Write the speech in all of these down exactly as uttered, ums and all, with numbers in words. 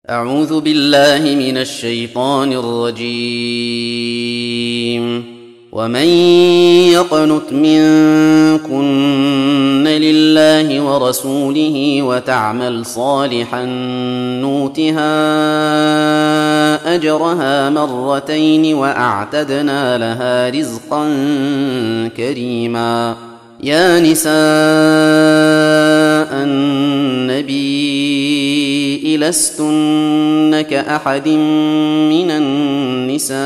أعوذ بالله من الشيطان الرجيم. ومن يقنت منكن لله ورسوله وتعمل صالحا نؤتها أجرها مرتين وأعتدنا لها رزقا كريما. يا نساء النبي لستن كأحد من النساء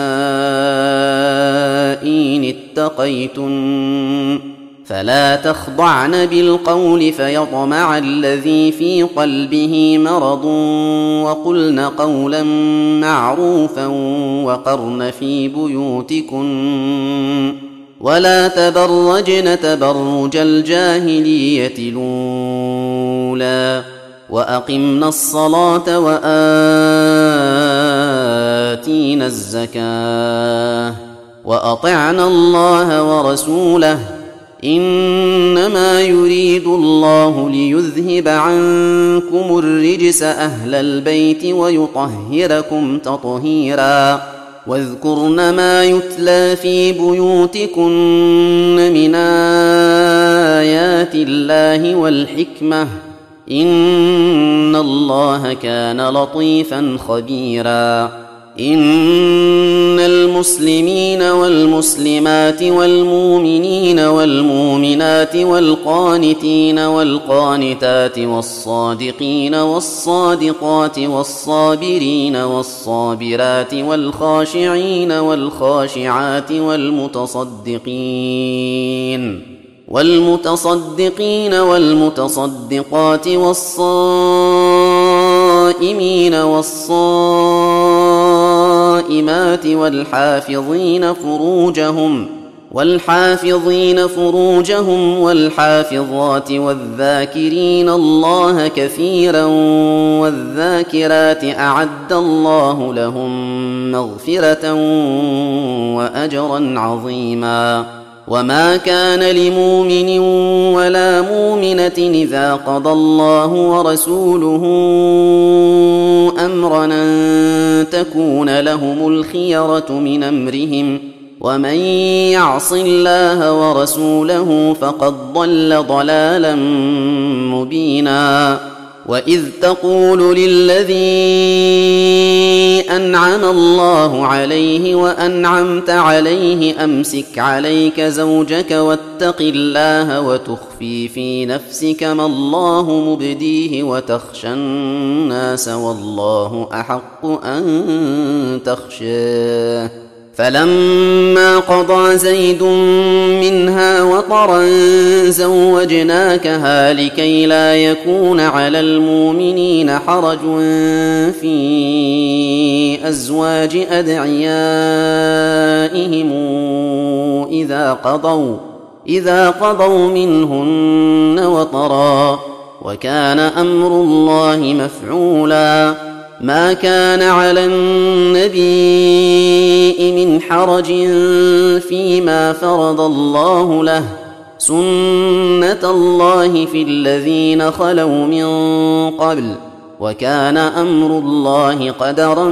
إن اتقيتن فلا تخضعن بالقول فيطمع الذي في قلبه مرض وقلن قولا معروفا وقرن في بيوتكن ولا تبرجن تبرج الجاهلية الأولى وأقمنا الصلاة وآتينا الزكاة وأطعنا الله ورسوله إنما يريد الله ليذهب عنكم الرجس أهل البيت ويطهركم تطهيرا. واذكرن ما يتلى في بيوتكن من آيات الله والحكمة إن الله كان لطيفا خبيرا. إن المسلمين والمسلمات والمؤمنين والمؤمنات والقانتين والقانتات والصادقين والصادقات والصابرين والصابرات والخاشعين والخاشعات والمتصدقين والمتصدقين والمتصدقات والصائمين والصائمات والحافظين فروجهم والحافظين فروجهم والحافظات والذاكرين الله كثيرا والذاكرات أعد الله لهم مغفرة وأجرا عظيما. وما كان لمؤمن ولا مؤمنة إذا قضى الله ورسوله أمرا أن تكون لهم الخيرة من أمرهم ومن يعص الله ورسوله فقد ضل ضلالا مبينا. وإذ تقول للذي أنعم الله عليه وأنعمت عليه أمسك عليك زوجك واتق الله وتخفي في نفسك ما الله مبديه وتخشى الناس والله أحق أن تخشاه. فلما قضى زيد منها وطرا زوجناكها لكي لا يكون على المؤمنين حرج في أزواج أدعيائهم إذا قضوا إذا قضوا منهن وطرا وكان أمر الله مفعولا. ما كان على النبي من حرج فيما فرض الله له سنة الله في الذين خلوا من قبل وكان أمر الله قدرا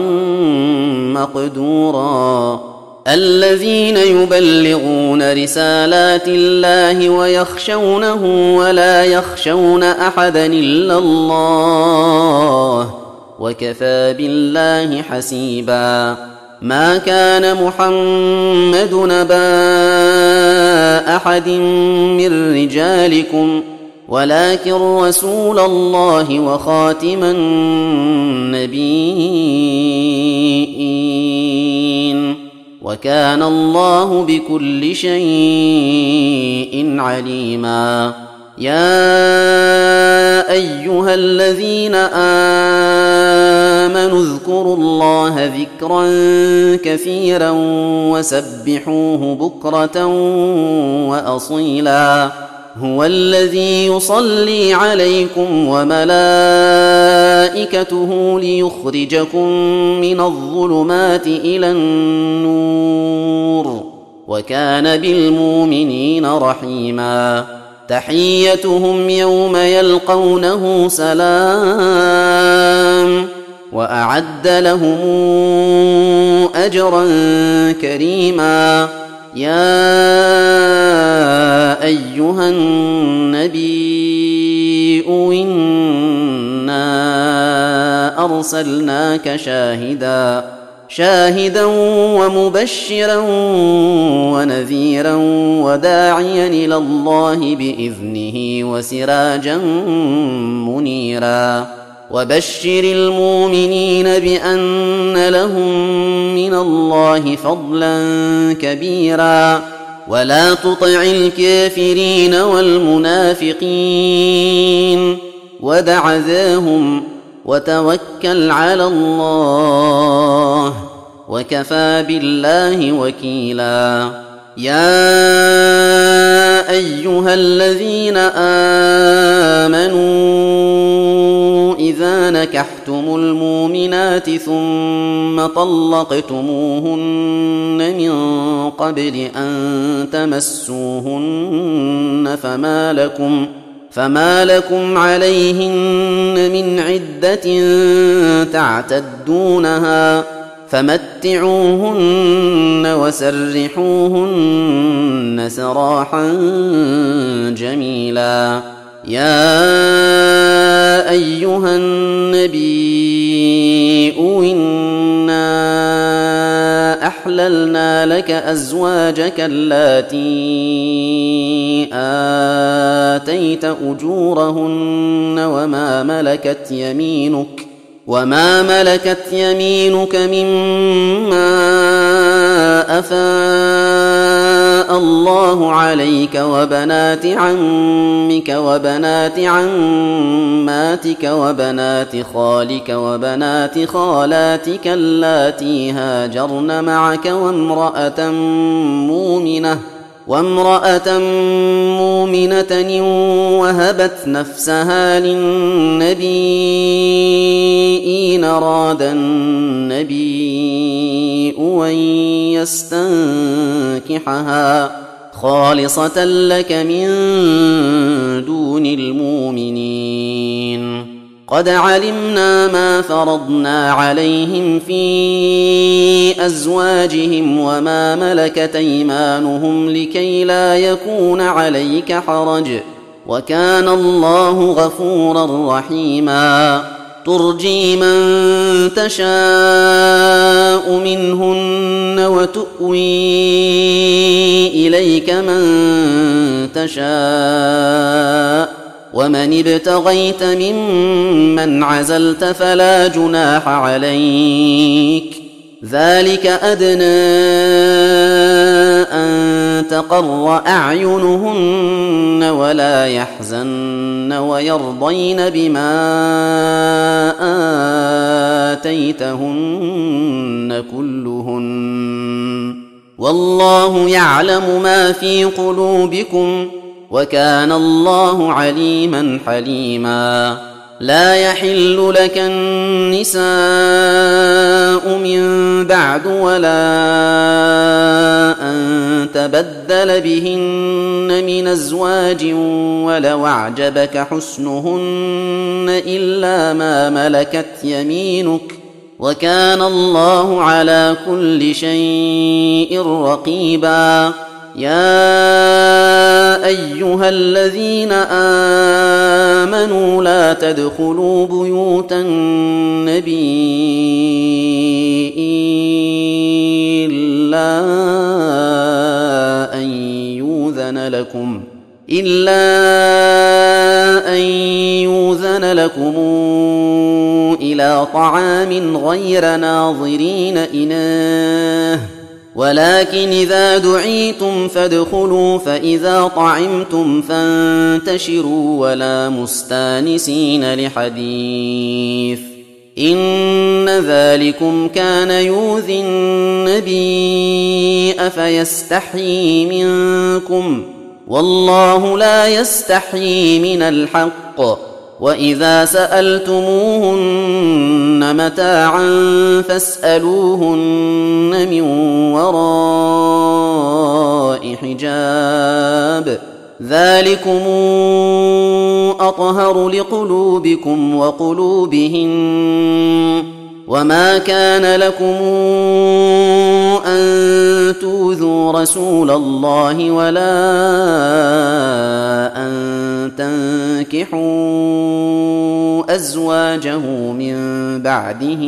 مقدورا. الذين يبلغون رسالات الله ويخشونه ولا يخشون أحدا إلا الله وكفى بالله حسيبا. ما كان محمد نبا أحد من رجالكم ولكن رسول الله وخاتم النبيين وكان الله بكل شيء عليما. يا أيها الذين آمنوا اذكروا الله ذكرا كثيرا وسبحوه بكرة وأصيلا. هو الذي يصلي عليكم وملائكته ليخرجكم من الظلمات إلى النور وكان بالمؤمنين رحيما. تحيتهم يوم يلقونه سلام وأعد لهم أجرا كريما. يا أيها النبي إنا أرسلناك شاهدا شاهدا ومبشرا ونذيرا وداعيا إلى الله بإذنه وسراجا منيرا. وبشر المؤمنين بأن لهم من الله فضلا كبيرا. ولا تطع الكافرين والمنافقين ودع ذاهم وتوكل على الله وكفى بالله وكيلا. يا أيها الذين آمنوا إذا نكحتم المؤمنات ثم طلقتموهن من قبل أن تمسوهن فما لكم فما لكم عليهن من عدة تعتدونها فمتعوهن وسرحوهن سراحا جميلا. يا أيها النبي إنا أحللنا لك أزواجك اللاتي آتيت أجورهن وما ملكت يمينك وما ملكت يمينك مما أفاء الله عليك وبنات عمك وبنات عماتك وبنات خالك وبنات خالاتك اللاتي هاجرن معك وامرأة مؤمنة وامرأة مؤمنة وهبت نفسها للنبي إن أراد النبي أن يستنكحها خالصة لك من دون المؤمنين. قد علمنا ما فرضنا عليهم في أزواجهم وما ملكت أيمانهم لكي لا يكون عليك حرج وكان الله غفورا رحيما. ترجي من تشاء منهن وتؤوي إليك من تشاء ومن ابتغيت ممن عزلت فلا جناح عليك. ذلك أدنى أن تقر أعينهن ولا يحزن ويرضين بما آتيتهن كلهن والله يعلم ما في قلوبكم وكان الله عليما حليما. لا يحل لك النساء من بعد ولا أن تبدل بهن من أزواج ولو أعجبك حسنهن إلا ما ملكت يمينك وكان الله على كل شيء رقيبا. يا أيها الذين آمنوا لا تدخلوا بيوت النبي إلا أن يؤذن لكم إلا أن يؤذن لكم إلى طعام غير ناظرين إناه ولكن إذا دعيتم فادخلوا فإذا طعمتم فانتشروا ولا مستانسين لحديث إن ذلكم كان يؤذي النبي أفيستحيي منكم والله لا يستحيي من الحق. وإذا سألتموهن متاعا فاسألوهن من وراء حجاب ذلكم أطهر لقلوبكم وقلوبهن وما كان لكم أن تؤذوا رسول الله ولا أن تنكحوا أزواجه من بعده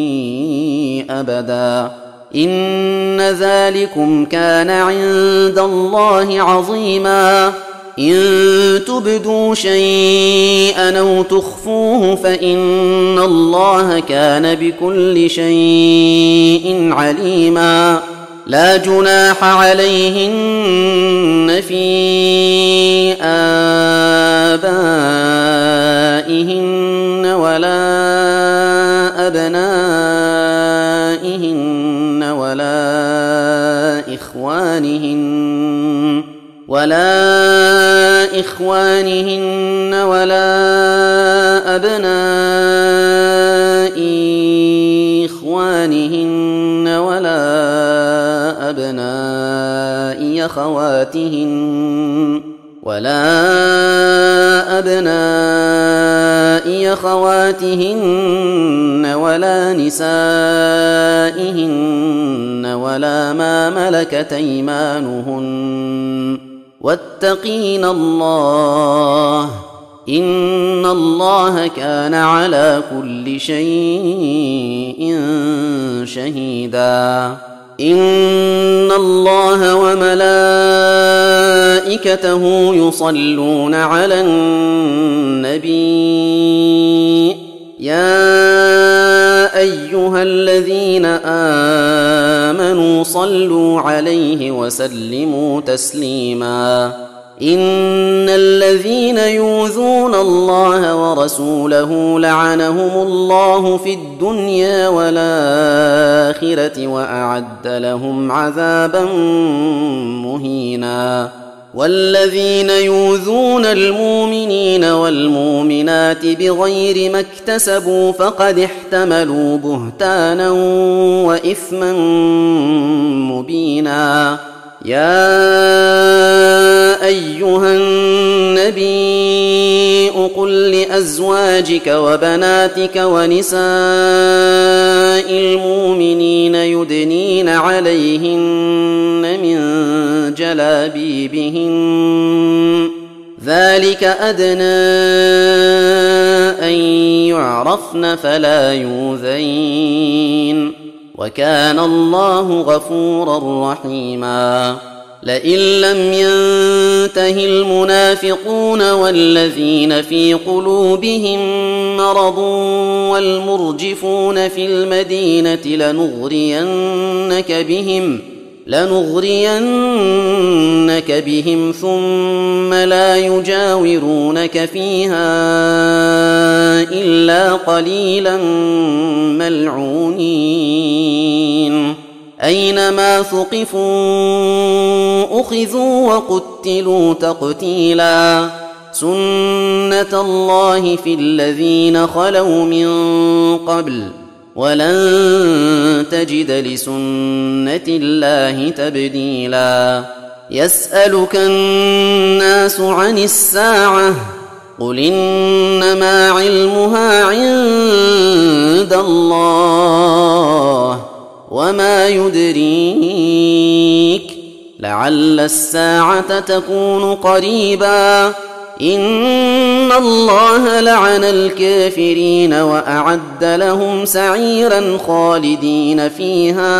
أبدا إن ذلكم كان عند الله عظيما إن تبدوا شيئا أو تخفوه فإن الله كان بكل شيء عليما لا جناح عليهن في آبائهن ولا أبنائهن ولا إخوانهن ولا إخوانهن ولا أبناء إخوانهن ولا أبناء أخواتهن ولا أبناء أخواتهن ولا نسائهن ولا ما ملكت أيمانهن واتقين الله إن الله كان على كل شيء شهيدا إن الله وملائكته يصلون على النبي يا أيها الذين آمنوا صلوا عليه وسلموا تسليما إن الذين يؤذون الله ورسوله لعنهم الله في الدنيا والآخرة وأعد لهم عذابا مهينا والذين يؤذون المؤمنين والمؤمنات بغير ما اكتسبوا فقد احتملوا بهتانا وإثما مبينا يا أيها النبي قل لأزواجك وبناتك ونساء المؤمنين يدنين عليهن من جلابيبهن ذلك أدنى أن يعرفن فلا يؤذين وكان الله غفورا رحيما لئن لم ينته المنافقون والذين في قلوبهم مرض والمرجفون في المدينة لنغرينك بهم لنغرينك بهم ثم لا يجاورونك فيها إلا قليلا ملعونين أينما ثقفوا أخذوا وقتلوا تقتيلا سنة الله في الذين خلوا من قبل ولن تجد لسنة الله تبديلا يسألك الناس عن الساعة قل إنما علمها عند الله وما يدريك لعل الساعة تكون قريبا إن الله لعن الكافرين وأعد لهم سعيرا خالدين فيها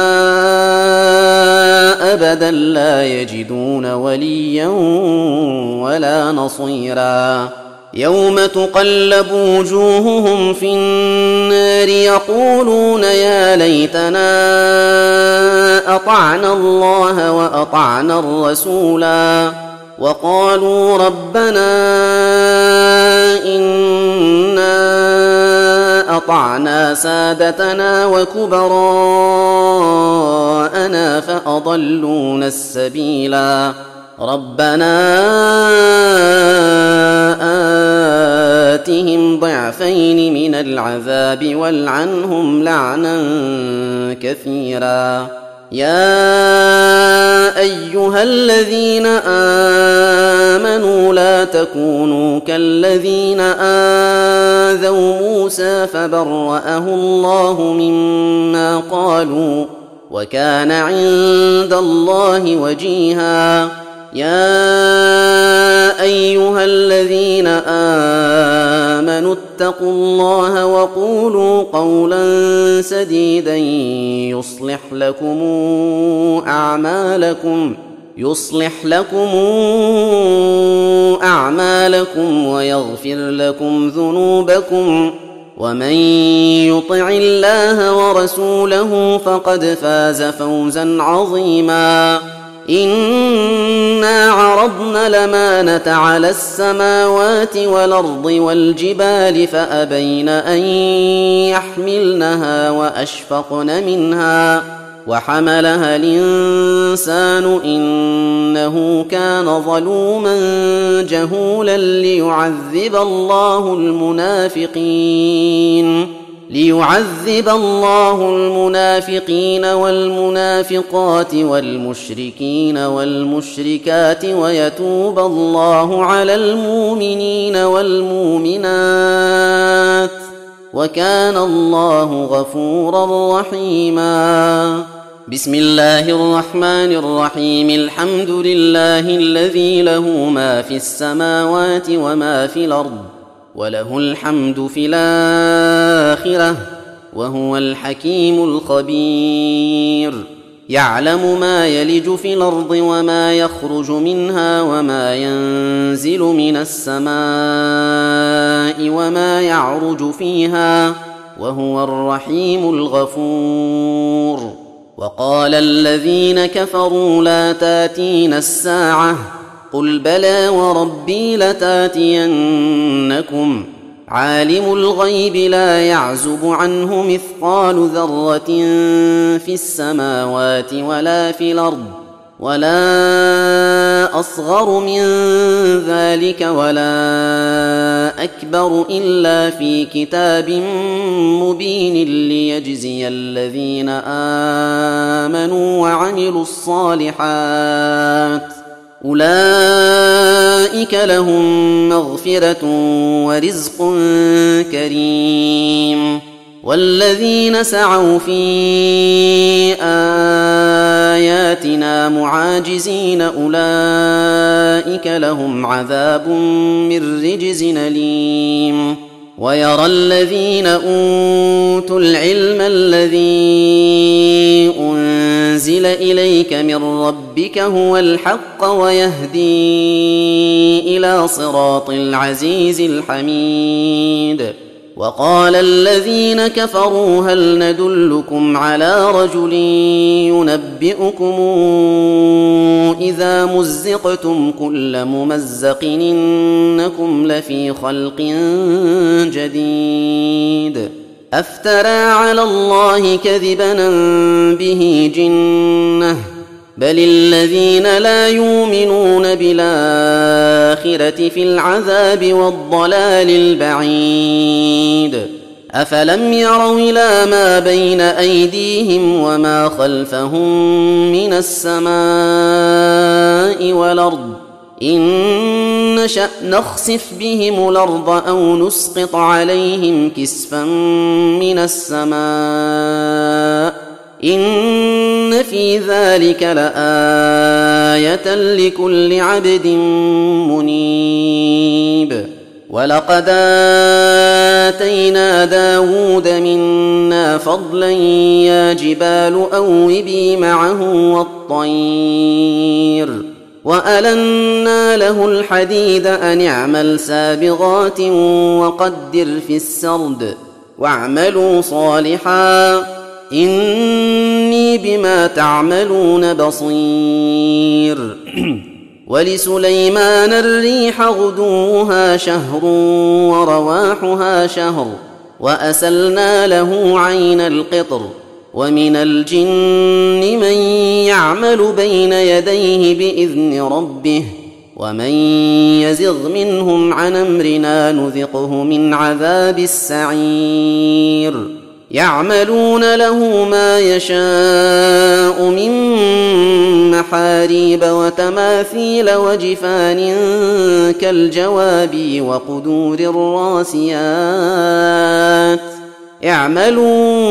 أبدا لا يجدون وليا ولا نصيرا يوم تقلب وجوههم في النار يقولون يا ليتنا أطعنا الله وأطعنا الرسولا وقالوا ربنا إنا أطعنا سادتنا وكبراءنا فأضلونا السبيلا ربنا آتهم ضعفين من العذاب والعنهم لعنا كثيرا يا أيها الذين آمنوا لا تكونوا كالذين آذوا موسى فبرأه الله مما قالوا وكان عند الله وجيها. يا أيها الذين آمنوا اتقوا الله وقولوا قولا سديدا يصلح لكم أعمالكم يصلح لكم أعمالكم ويغفر لكم ذنوبكم ومن يطع الله ورسوله فقد فاز فوزا عظيما. إنا عرضنا الأمانة على السماوات والأرض والجبال فأبين أن يحملنها وأشفقن منها وحملها الإنسان إنه كان ظلوما جهولا ليعذب الله المنافقين ليعذب الله المنافقين والمنافقات والمشركين والمشركات ويتوب الله على المؤمنين والمؤمنات وكان الله غفورا رحيما. بسم الله الرحمن الرحيم. الحمد لله الذي له ما في السماوات وما في الأرض وله الحمد في الآخرة وهو الحكيم الخبير. يعلم ما يلج في الأرض وما يخرج منها وما ينزل من السماء وما يعرج فيها وهو الرحيم الغفور. وقال الذين كفروا لا تاتين الساعة قل بلى وربي لتاتينكم عالم الغيب لا يعزب عنه مثقال ذرة في السماوات ولا في الأرض ولا أصغر من ذلك ولا أكبر إلا في كتاب مبين ليجزي الذين آمنوا وعملوا الصالحات أولئك لهم مغفرة ورزق كريم. والذين سعوا في آياتنا معاجزين أولئك لهم عذاب من رجز أليم. ويرى الذين أوتوا العلم الذي أنزل إليك من ربك هو الحق ويهدي إلى صراط العزيز الحميد. وقال الذين كفروا هل ندلكم على رجل ينبئكم إذا مزقتم كل ممزق إنكم لفي خلق جديد أفترى على الله كذبا به جنة بل الذين لا يؤمنون بالآخرة في العذاب والضلال البعيد. أفلم يروا إلى ما بين أيديهم وما خلفهم من السماء والأرض إن نشأ نخسف بهم الأرض أو نسقط عليهم كسفا من السماء إن في ذلك لآية لكل عبد منيب. ولقد آتينا داود منا فضلا يا جبال أوبي معه والطير وألنا له الحديد أن اعمل سابغات وقدر في السرد واعملوا صالحا إني بما تعملون بصير. ولسليمان الريح غدوها شهر ورواحها شهر وأسلنا له عين القطر ومن الجن من يعمل بين يديه بإذن ربه ومن يزغ منهم عن أمرنا نذقه من عذاب السعير. يعملون له ما يشاء من محاريب وتماثيل وجفان كالجواب وقدور الراسيات اعملوا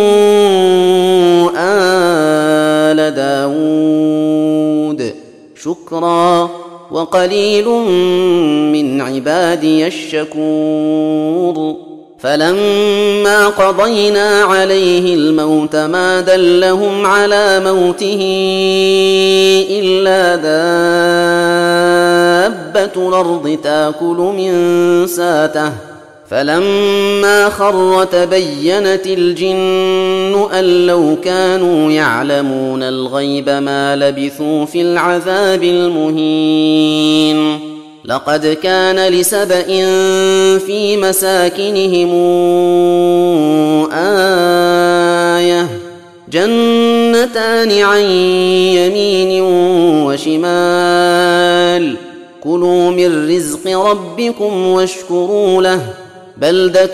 آل داود شكرا وقليل من عبادي الشكور فلما قضينا عليه الموت ما دلهم على موته إلا دابة الأرض تأكل من ساته فلما خر تبينت الجن أن لو كانوا يعلمون الغيب ما لبثوا في العذاب المهين لقد كان لسبإ في مساكنهم آية جنتان عن يمين وشمال كلوا من رزق ربكم واشكروا له بلدة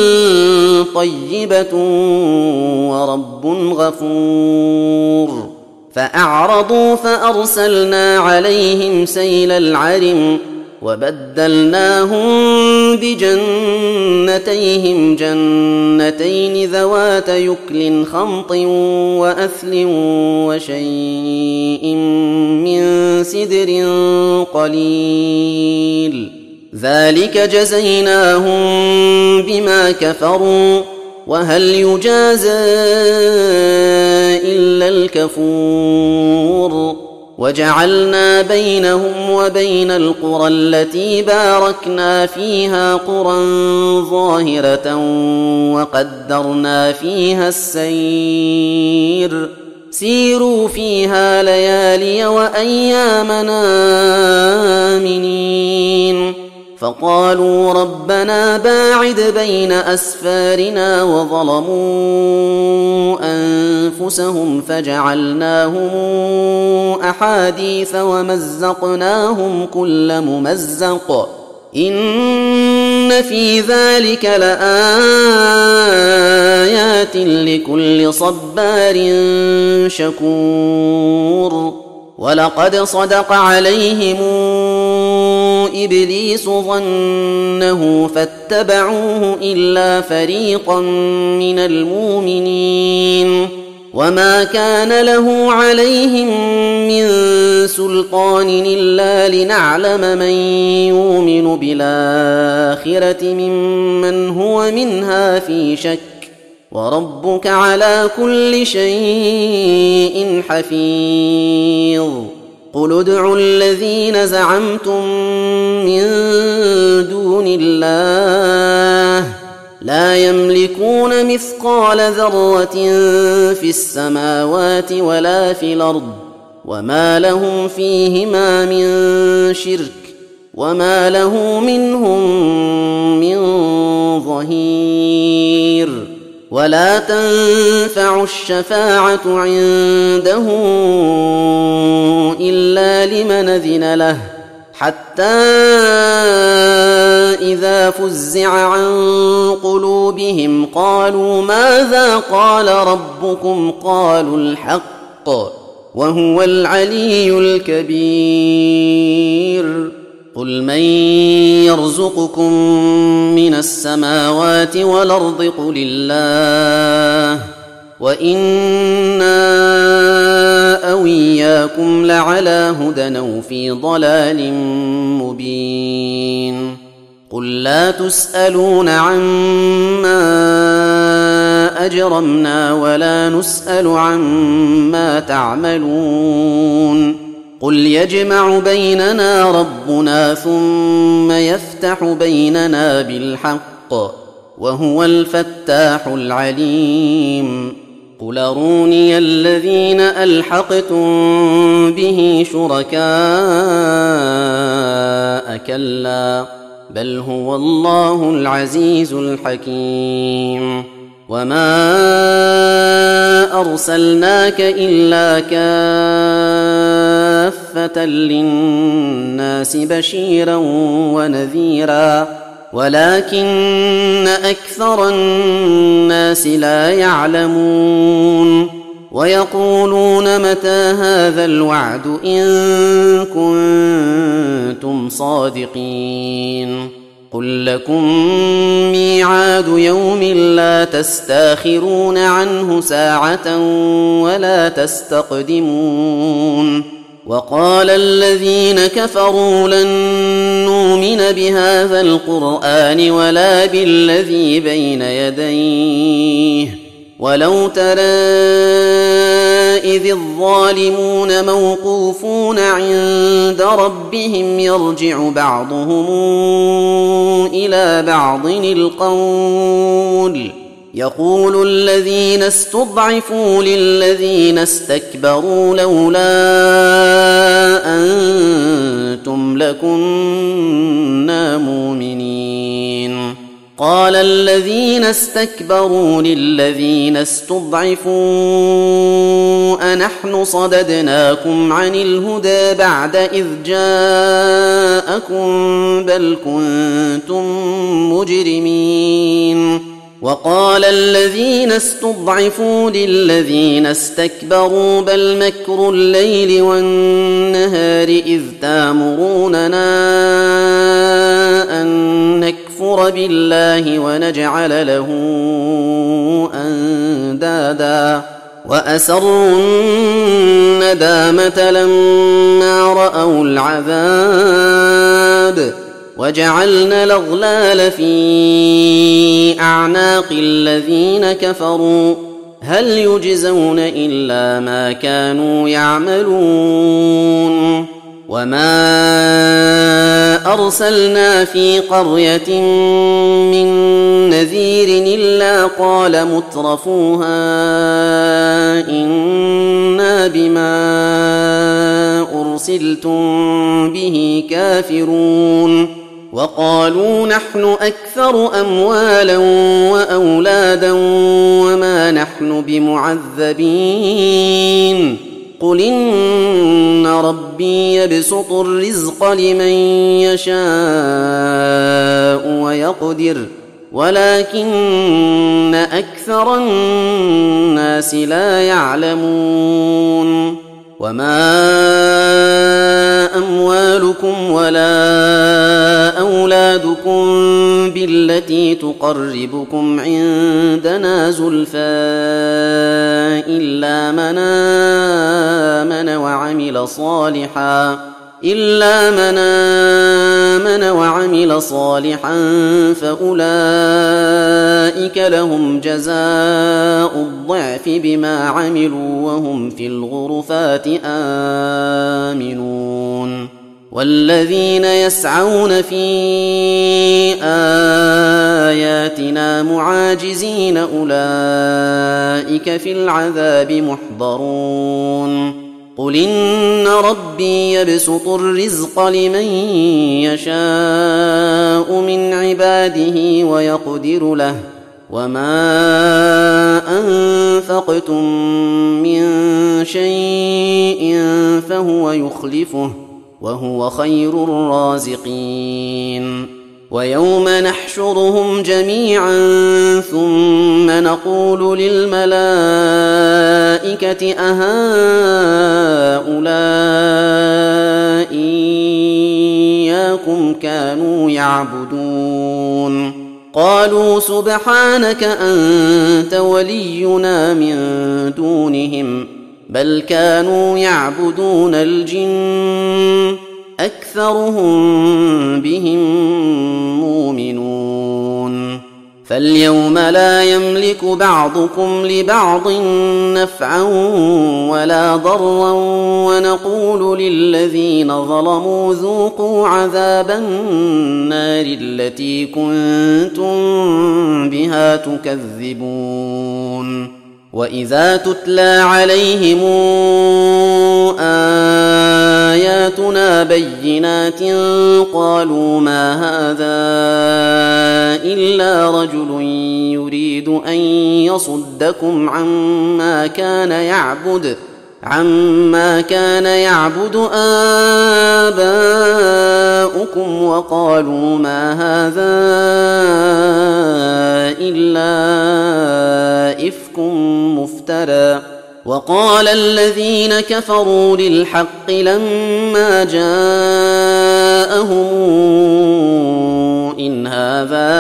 طيبة ورب غفور فأعرضوا فأرسلنا عليهم سيل العرم وبدلناهم بجنتيهم جنتين ذوات يكل خمط وأثل وشيء من سدر قليل ذلك جزيناهم بما كفروا وهل يجازى إلا الكفور وجعلنا بينهم وبين القرى التي باركنا فيها قرى ظاهرة وقدرنا فيها السير سيروا فيها ليالي وأيامنا آمنين فقالوا ربنا باعد بين أسفارنا وظلموا أنفسهم فجعلناهم أحاديث ومزقناهم كل ممزق إن في ذلك لآيات لكل صبار شكور ولقد صدق عليهم إبليس ظنه فاتبعوه إلا فريقا من المؤمنين وما كان له عليهم من سلطان إلا لنعلم من يؤمن بالآخرة ممن هو منها في شك وربك على كل شيء حفيظ قل ادعوا الذين زعمتم من دون الله لا يملكون مثقال ذرة في السماوات ولا في الأرض وما لهم فيهما من شرك وما له منهم من ظهير ولا تنفع الشفاعة عنده إلا لمن أذن له حتى إذا فزع عن قلوبهم قالوا ماذا قال ربكم قالوا الحق وهو العلي الكبير قل من يرزقكم من السماوات والأرض قل الله وإنا أو إياكم لعلى هدى أو في ضلال مبين قل لا تسألون عما أجرمنا ولا نسأل عما تعملون قل يجمع بيننا ربنا ثم يفتح بيننا بالحق وهو الفتاح العليم قل أروني الذين ألحقتم به شركاء كلا بل هو الله العزيز الحكيم وما أرسلناك إلا كافة للناس بشيرا ونذيرا ولكن أكثر الناس لا يعلمون ويقولون متى هذا الوعد إن كنتم صادقين قل لكم ميعاد يوم لا تستاخرون عنه ساعة ولا تستقدمون وقال الذين كفروا لن نؤمن بهذا القرآن ولا بالذي بين يديه ولو ترى إذ الظالمون موقوفون عند ربهم يرجع بعضهم إلى بعض القول يقول الذين استضعفوا للذين استكبروا لولا أنتم لكنا مؤمنين قال الذين استكبروا للذين استضعفوا أنحن صددناكم عن الهدى بعد إذ جاءكم بل كنتم مجرمين وقال الذين استضعفوا للذين استكبروا بل مكر الليل والنهار إذ تامروننا أن نكفر بالله ونجعل له أندادا وأسروا الندامة لما رأوا العذاب وجعلنا الأغلال في أعناق الذين كفروا هل يجزون إلا ما كانوا يعملون وما أرسلنا في قرية من نذير إلا قال مترفوها إنا بما أرسلتم به كافرون وقالوا نحن أكثر أموالا وأولادا وما نحن بمعذبين قل إن ربي يبسط الرزق لمن يشاء ويقدر ولكن أكثر الناس لا يعلمون وما أموالكم ولا أولادكم بالتي تقربكم عندنا زلفى إلا من آمن وعمل صالحا إلا من آمن وعمل صالحا فأولئك لهم جزاء الضعف بما عملوا وهم في الغرفات آمنون والذين يسعون في آياتنا معاجزين أولئك في العذاب محضرون قل إن ربي يبسط الرزق لمن يشاء من عباده ويقدر له وما أنفقتم من شيء فهو يخلفه وهو خير الرازقين ويوم نحشرهم جميعا ثم نقول للملائكة أهؤلاء إياكم كانوا يعبدون قالوا سبحانك أنت ولينا من دونهم بل كانوا يعبدون الجن أكثرهم بهم مؤمنون فاليوم لا يملك بعضكم لبعض نفعا ولا ضرا ونقول للذين ظلموا ذوقوا عذاب النار التي كنتم بها تكذبون وإذا تتلى عليهم آياتنا بينات قالوا ما هذا إلا رجل يريد أن يصدكم عما كان يعبد عما كان يعبد آباؤكم وقالوا ما هذا إلا إفك مفترى. وقال الذين كفروا للحق لما جاءهم إن هذا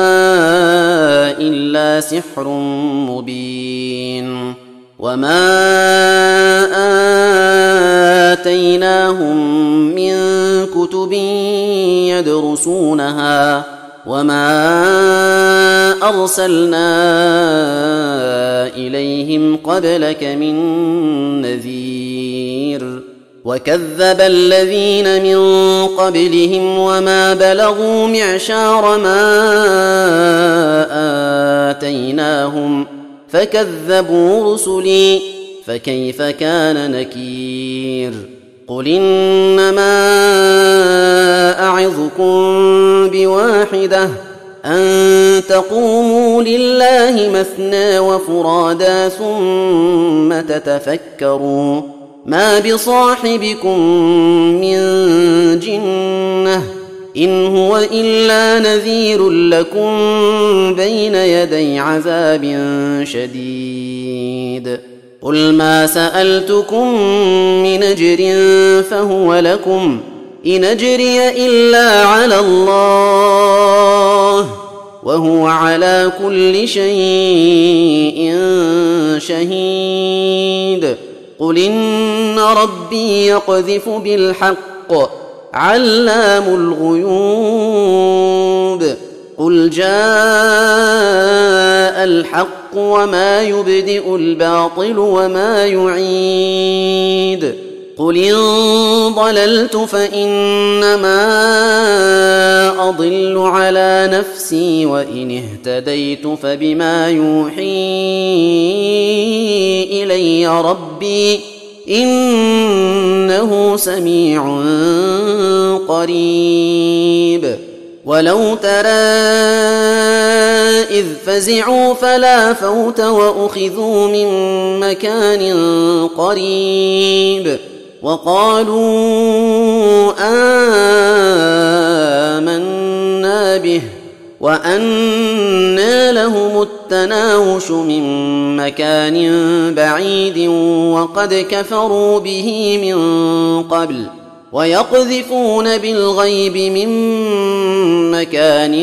إلا سحر مبين. وما آتيناهم من كتب يدرسونها وما أرسلنا إليهم قبلك من نذير. وكذب الذين من قبلهم وما بلغوا معشار ما آتيناهم فكذبوا رسلي فكيف كان نكير. قل إنما أعظكم بواحدة أن تقوموا لله مثنى وفرادا ثم تتفكروا ما بصاحبكم من جنة إن هو إلا نذير لكم بين يدي عذاب شديد. قل ما سألتكم من أجر فهو لكم إن أجري إلا على الله وهو على كل شيء شهيد. قل إن ربي يقذف بالحق علام الغيوب. قل جاء الحق وما يبدئ الباطل وما يعيد. قل إن ضللت فإنما أضل على نفسي وإن اهتديت فبما يوحي إلي ربي إنه سميع قريب. ولو ترى إذ فزعوا فلا فوت وأخذوا من مكان قريب وقالوا آمنا به وأنى لهم التناوش من مكان بعيد وقد كفروا به من قبل ويقذفون بالغيب من مكان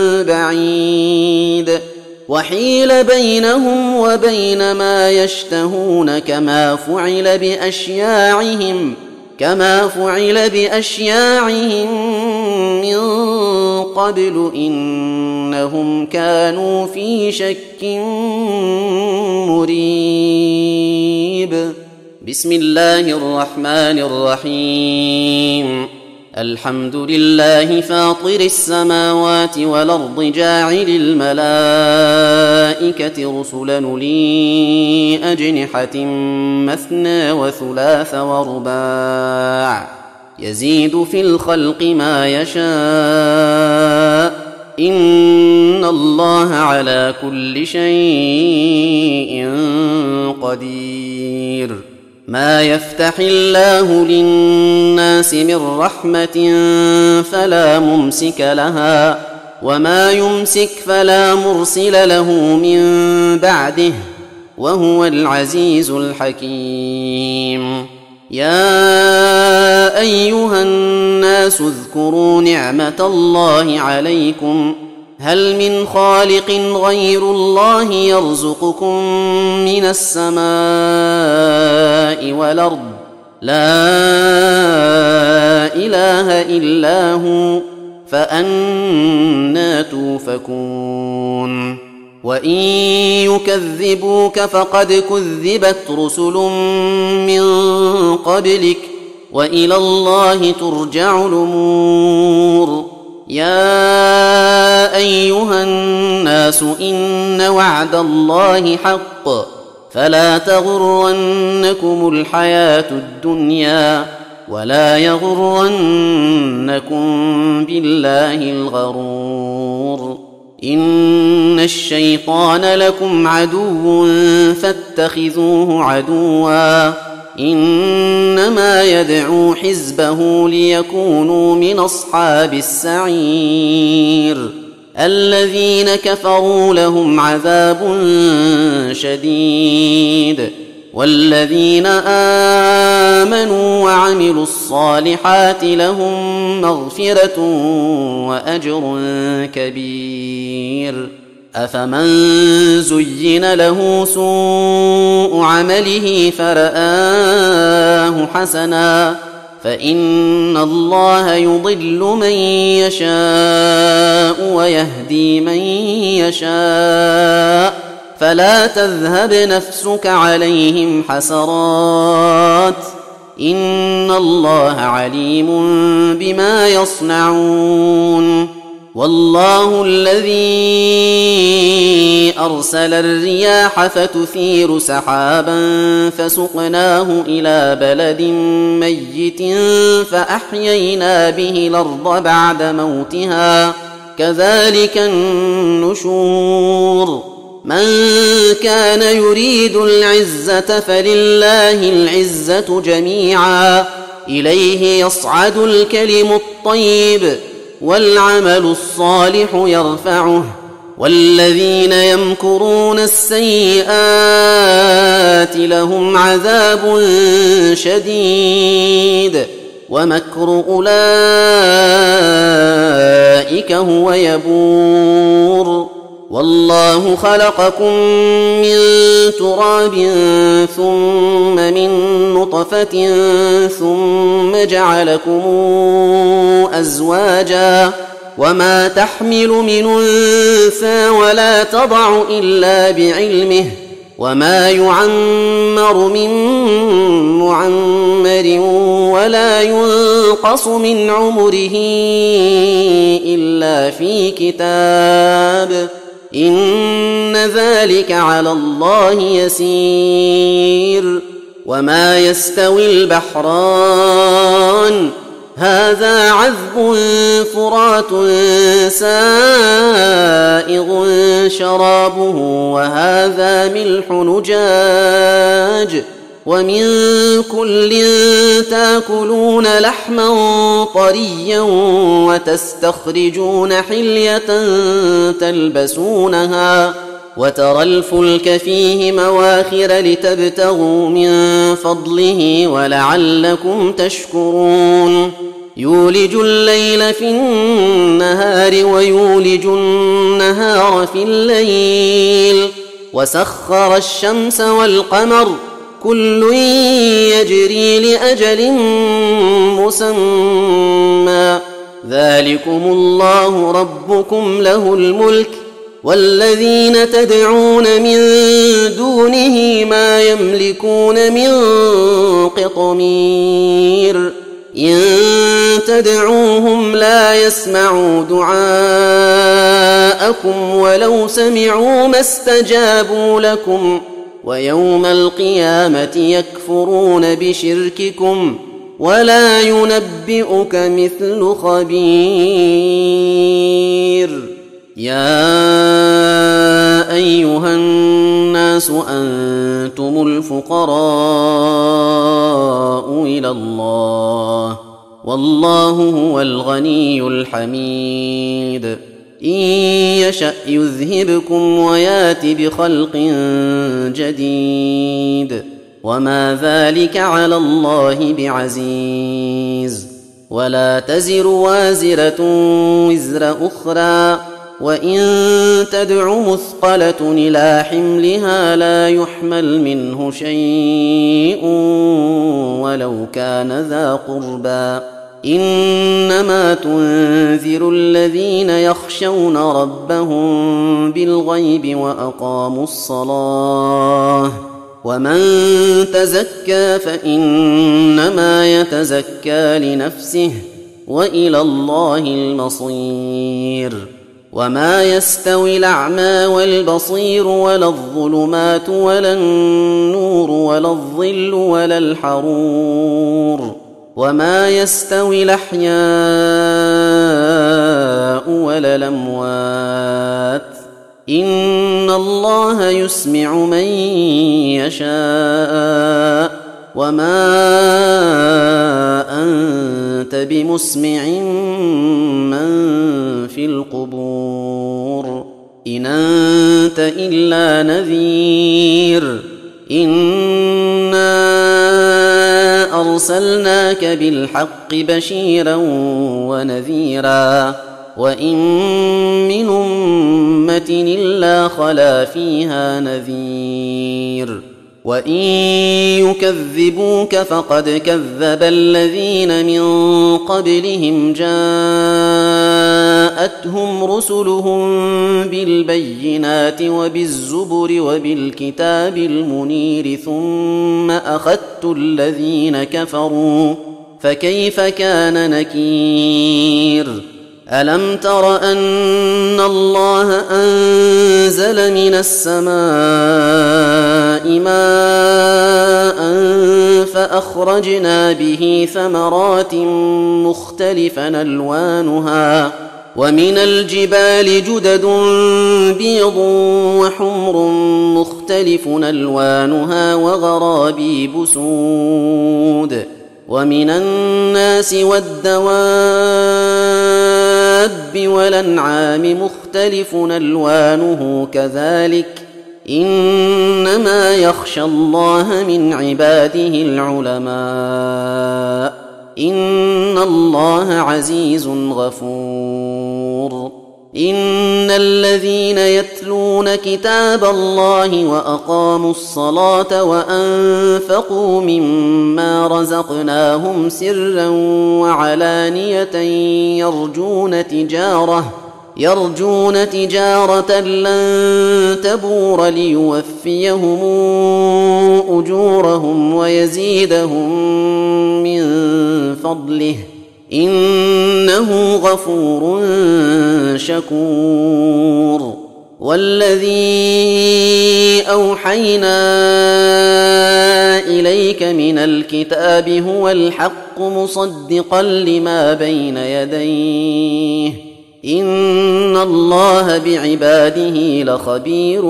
بعيد وحيل بينهم وبين ما يشتهون كما فعل بأشياعهم كما فعل بأشياعهم من قبل إنهم كانوا في شك مريب. بسم الله الرحمن الرحيم. الحمد لله فاطر السماوات والأرض جاعل الملائكة رسلا أولي أجنحة مثنى وثلاث ورباع يزيد في الخلق ما يشاء إن الله على كل شيء قدير. ما يفتح الله للناس من رحمة فلا ممسك لها وما يمسك فلا مرسل له من بعده وهو العزيز الحكيم. يا أيها الناس اذكروا نعمة الله عليكم هل من خالق غير الله يرزقكم من السماء والأرض لا إله إلا هو فأنى توفكون. وإن يكذبوك فقد كذبت رسل من قبلك وإلى الله ترجع الأمور. يا أيها الناس إن وعد الله حق فلا تغرنكم الحياة الدنيا ولا يغرنكم بالله الغرور. إن الشيطان لكم عدو فاتخذوه عدوا إنما يدعو حزبه ليكونوا من أصحاب السعير الذين كفروا لهم عذاب شديد والذين آمنوا وعملوا الصالحات لهم مغفرة وأجر كبير. أفمن زين له سوء عمله فرآه حسنا فإن الله يضل من يشاء ويهدي من يشاء فلا تذهب نفسك عليهم حسرات إن الله عليم بما يصنعون. والله الذي أرسل الرياح فتثير سحابا فسقناه إلى بلد ميت فأحيينا به الأرض بعد موتها كذلك النشور. من كان يريد العزة فلله العزة جميعا إليه يصعد الكلم الطيب والعمل الصالح يرفعه والذين يمكرون السيئات لهم عذاب شديد ومكر أولئك هو يبور. والله خلقكم من تراب ثم من نطفة ثم جعلكم أزواجا وما تحمل من أنثى ولا تضع إلا بعلمه وما يعمر من معمر ولا ينقص من عمره إلا في كتاب إن ذلك على الله يسير. وما يستوي البحران هذا عذب فرات سائغ شرابه وهذا ملح نجاج ومن كل تاكلون لحما طريا وتستخرجون حلية تلبسونها وترى الفلك فيه مواخر لتبتغوا من فضله ولعلكم تشكرون. يولج الليل في النهار ويولج النهار في الليل وسخر الشمس والقمر كل يجري لأجل مسمى ذلكم الله ربكم له الملك والذين تدعون من دونه ما يملكون من قطمير إن تدعوهم لا يسمعوا دعاءكم ولو سمعوا ما استجابوا لكم ويوم القيامة يكفرون بشرككم ولا ينبئك مثل خبير. يا أيها الناس أنتم الفقراء إلى الله والله هو الغني الحميد. إن يشأ يذهبكم ويات بخلق جديد وما ذلك على الله بعزيز. ولا تزر وازرة وزر أخرى وإن تدع مثقلة إلى حملها لا يحمل منه شيء ولو كان ذا قربى إنما تنذر الذين يخشون ربهم بالغيب وأقاموا الصلاة ومن تزكى فإنما يتزكى لنفسه وإلى الله المصير. وما يستوي الأعمى والبصير ولا الظلمات ولا النور ولا الظل ولا الحرور وما يستوي الأحياء ولا الأموات إن الله يسمع من يشاء وما أنت بمسمع من في القبور إن أنت إلا نذير إنا أرسلناك بالحق بشيرا ونذيرا وإن من أمة إلا خلا فيها نذير وإن يكذبوك فقد كذب الذين من قبلهم جاءتهم رسلهم بالبينات وبالزبر وبالكتاب المنير ثم أخذت الذين كفروا فكيف كان نكير ألم تر أن الله أنزل من السماء ماء فأخرجنا به ثمرات مختلفا ألوانها ومن الجبال جدد بيض وحمر مختلف ألوانها وغرابيب سود ومن الناس والدواب والأنعام مختلف ألوانه كذلك إنما يخشى الله من عباده العلماء إن الله عزيز غفور إن الذين يتلون كتاب الله وأقاموا الصلاة وأنفقوا مما رزقناهم سرا وعلانية يرجون تجارة يرجون تجارة لن تبور ليوفيهم أجورهم ويزيدهم من فضله إنه غفور شكور والذي أوحينا إليك من الكتاب هو الحق مصدقا لما بين يديه إن الله بعباده لخبير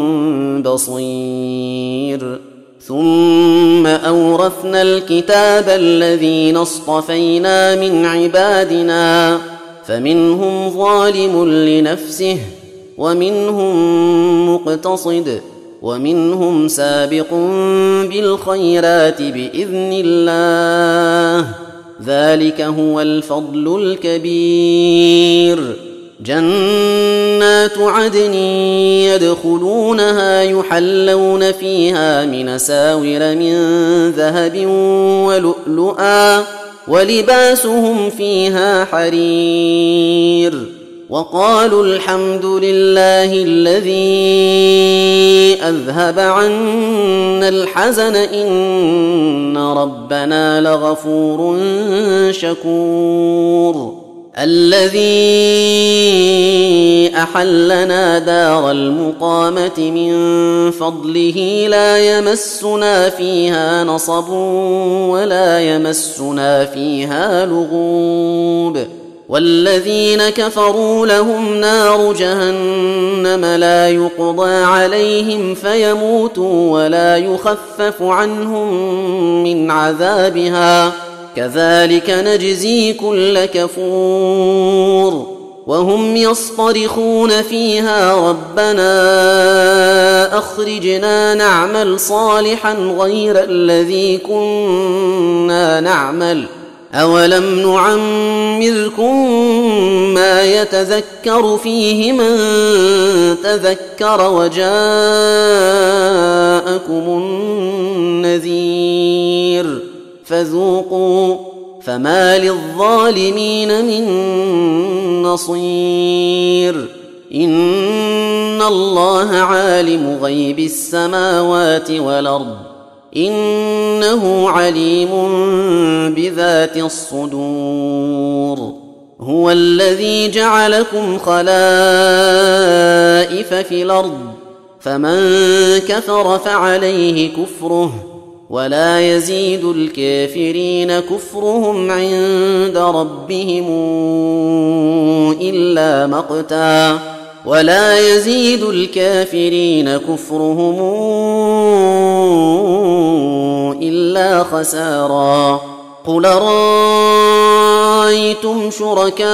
بصير ثم أورثنا الكتاب الذين اصطفينا من عبادنا فمنهم ظالم لنفسه ومنهم مقتصد ومنهم سابق بالخيرات بإذن الله ذلك هو الفضل الكبير جنات عدن يدخلونها يحلون فيها من أساور من ذهب ولؤلؤا ولباسهم فيها حرير وقالوا الحمد لله الذي أذهب عنا الحزن إن ربنا لغفور شكور الذي أحلنا دار المقامة من فضله لا يمسنا فيها نصب ولا يمسنا فيها لغوب والذين كفروا لهم نار جهنم لا يقضى عليهم فيموتوا ولا يخفف عنهم من عذابها كذلك نجزي كل كفور وهم يصطرخون فيها ربنا أخرجنا نعمل صالحا غير الذي كنا نعمل أولم نعمركم ما يتذكر فيه من تذكر وجاءكم النذير فذوقوا فما للظالمين من نصير إن الله عالم غيب السماوات والأرض إنه عليم بذات الصدور هو الذي جعلكم خلائف في الأرض فمن كفر فعليه كفره ولا يزيد الكافرين كفرهم عند ربهم إلا مقتا ولا يزيد الكافرين كفرهم إلا خسارا. قل رأيتم شركاءكم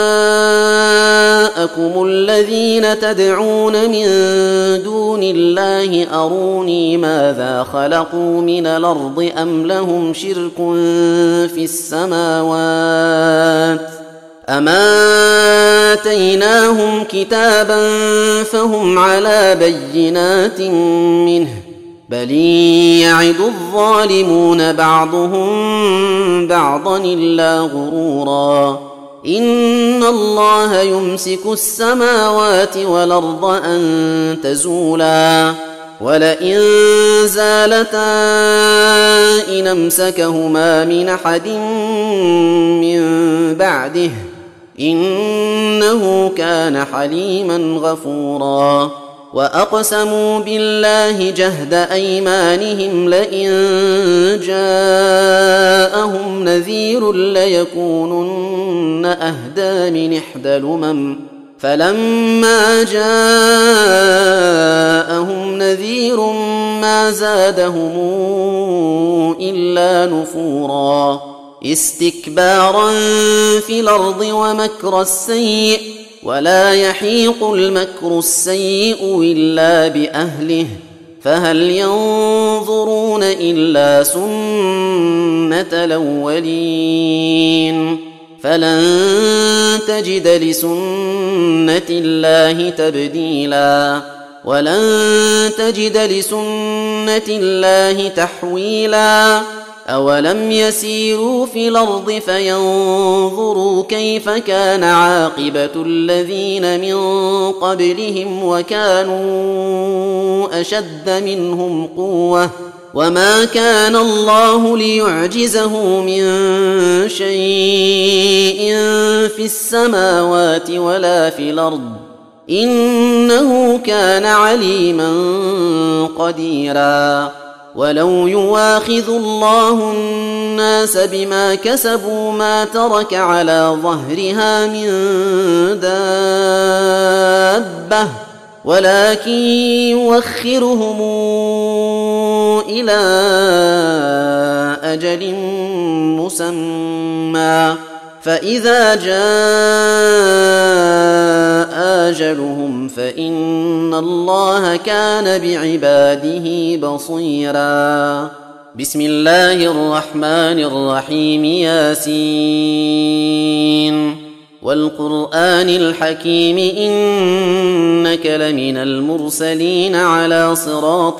الذين تدعون من دون الله أروني ماذا خلقوا من الأرض أم لهم شرك في السماوات أما آتيناهم كتابا فهم على بينات منه بل يعد الظالمون بعضهم بعضا إلا غرورا. إن الله يمسك السماوات والأرض أن تزولا ولئن زالتا إن أمسكهما من أحد من بعده إنه كان حليما غفورا. وأقسموا بالله جهد أيمانهم لئن جاءهم نذير ليكونن أهدى من إحدى الأمم فلما جاءهم نذير ما زادهم إلا نفورا استكبارا في الأرض ومكر السيء ولا يحيق المكر السيء إلا بأهله فهل ينظرون إلا سنة الأولين فلن تجد لسنة الله تبديلا ولن تجد لسنة الله تحويلا. أولم يسيروا في الأرض فينظروا كيف كان عاقبة الذين من قبلهم وكانوا أشد منهم قوة وما كان الله ليعجزه من شيء في السماوات ولا في الأرض إنه كان عليما قديرا. ولو يواخذ الله الناس بما كسبوا ما ترك على ظهرها من دابة ولكن يوخرهم إلى أجل مسمى فإذا جاء أجلهم فإن الله كان بعباده بصيرا. بسم الله الرحمن الرحيم ياسين والقرآن الحكيم إنك لمن المرسلين على صراط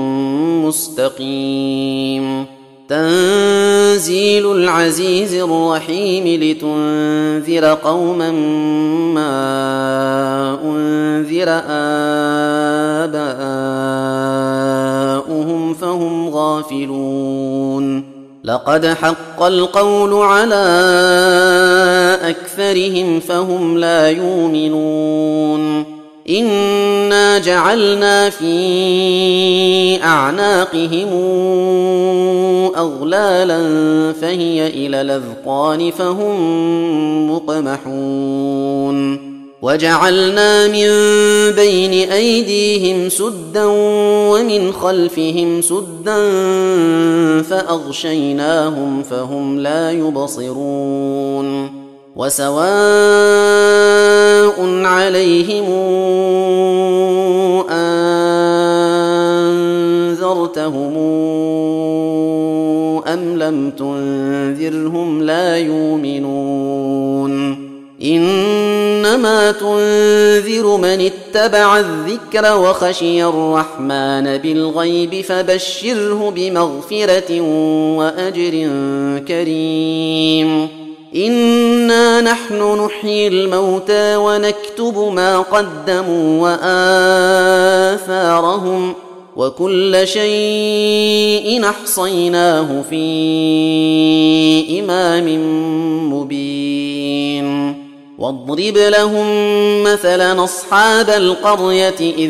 مستقيم. تنزيل العزيز الرحيم لتنذر قوما ما أنذر آباؤهم فهم غافلون. لقد حق القول على أكثرهم فهم لا يؤمنون. إنا جعلنا في أعناقهم أغلالا فهي إلى الأذقان فهم مقمحون. وجعلنا من بين أيديهم سدا ومن خلفهم سدا فأغشيناهم فهم لا يبصرون. وسواء عليهم أنذرتهم أم لم تنذرهم لا يؤمنون. إنما تنذر من اتبع الذكر وخشي الرحمن بالغيب فبشره بمغفرة وأجر كريم. إنا نحن نحيي الموتى ونكتب ما قدموا وآثارهم وكل شيء أحصيناه في إمام مبين. واضرب لهم مثلا أصحاب القرية إذ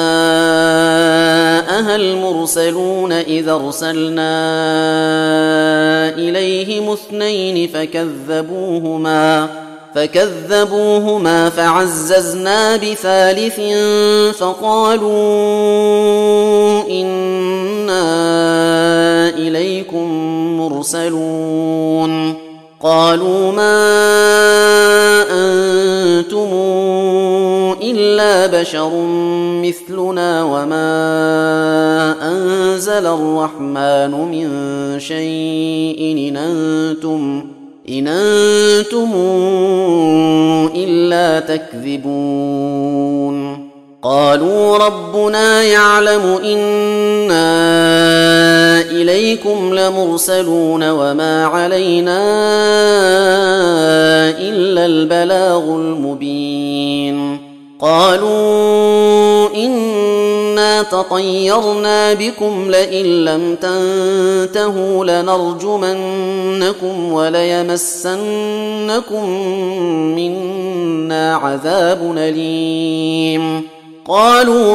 جاءها المرسلون إذ أرسلنا إليهم اثنين فكذبوهما فكذبوهما فعززنا بثالث فقالوا إنا إليكم المرسلون قالوا ما أنتم إلا بشر مثلنا وما أنزل الرحمن من شيء إن أنتم, إن أنتم إلا تكذبون قالوا ربنا يعلم إنا إليكم لمرسلون وما علينا إلا البلاغ المبين قالوا إنا تطيرنا بكم لئن لم تنتهوا لنرجمنكم وليمسنكم منا عذاب أليم قالوا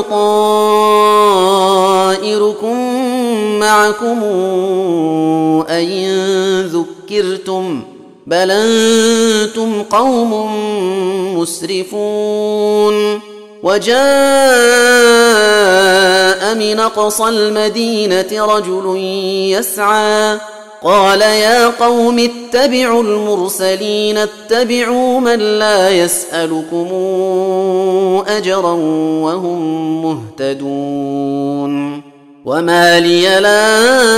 طائركم معكم أئن ذكرتم بل أنتم قوم مسرفون وجاء من أقصى المدينة رجل يسعى قال يا قوم اتبعوا المرسلين اتبعوا من لا يسألكم أجرا وهم مهتدون وما لي لا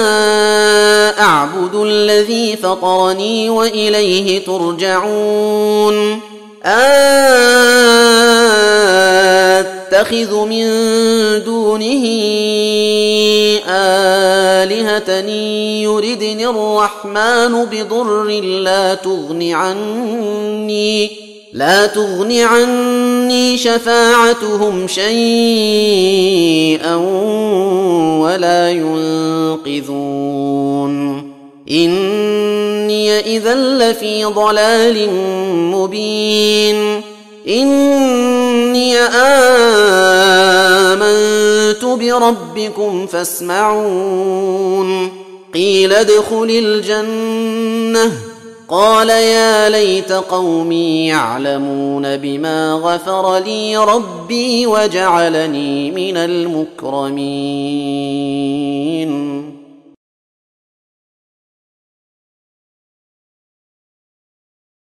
أعبد الذي فطرني وإليه ترجعون أتخذ من دونه آلهة يردني الرحمن بضر لا تغن عني لا تغن عني شفاعتهم شيئا ولا ينقذون إني إذا لفي ضلال مبين إني آمنت بربكم فاسمعون قيل ادخل الجنة قال يا ليت قومي يعلمون بما غفر لي ربي وجعلني من المكرمين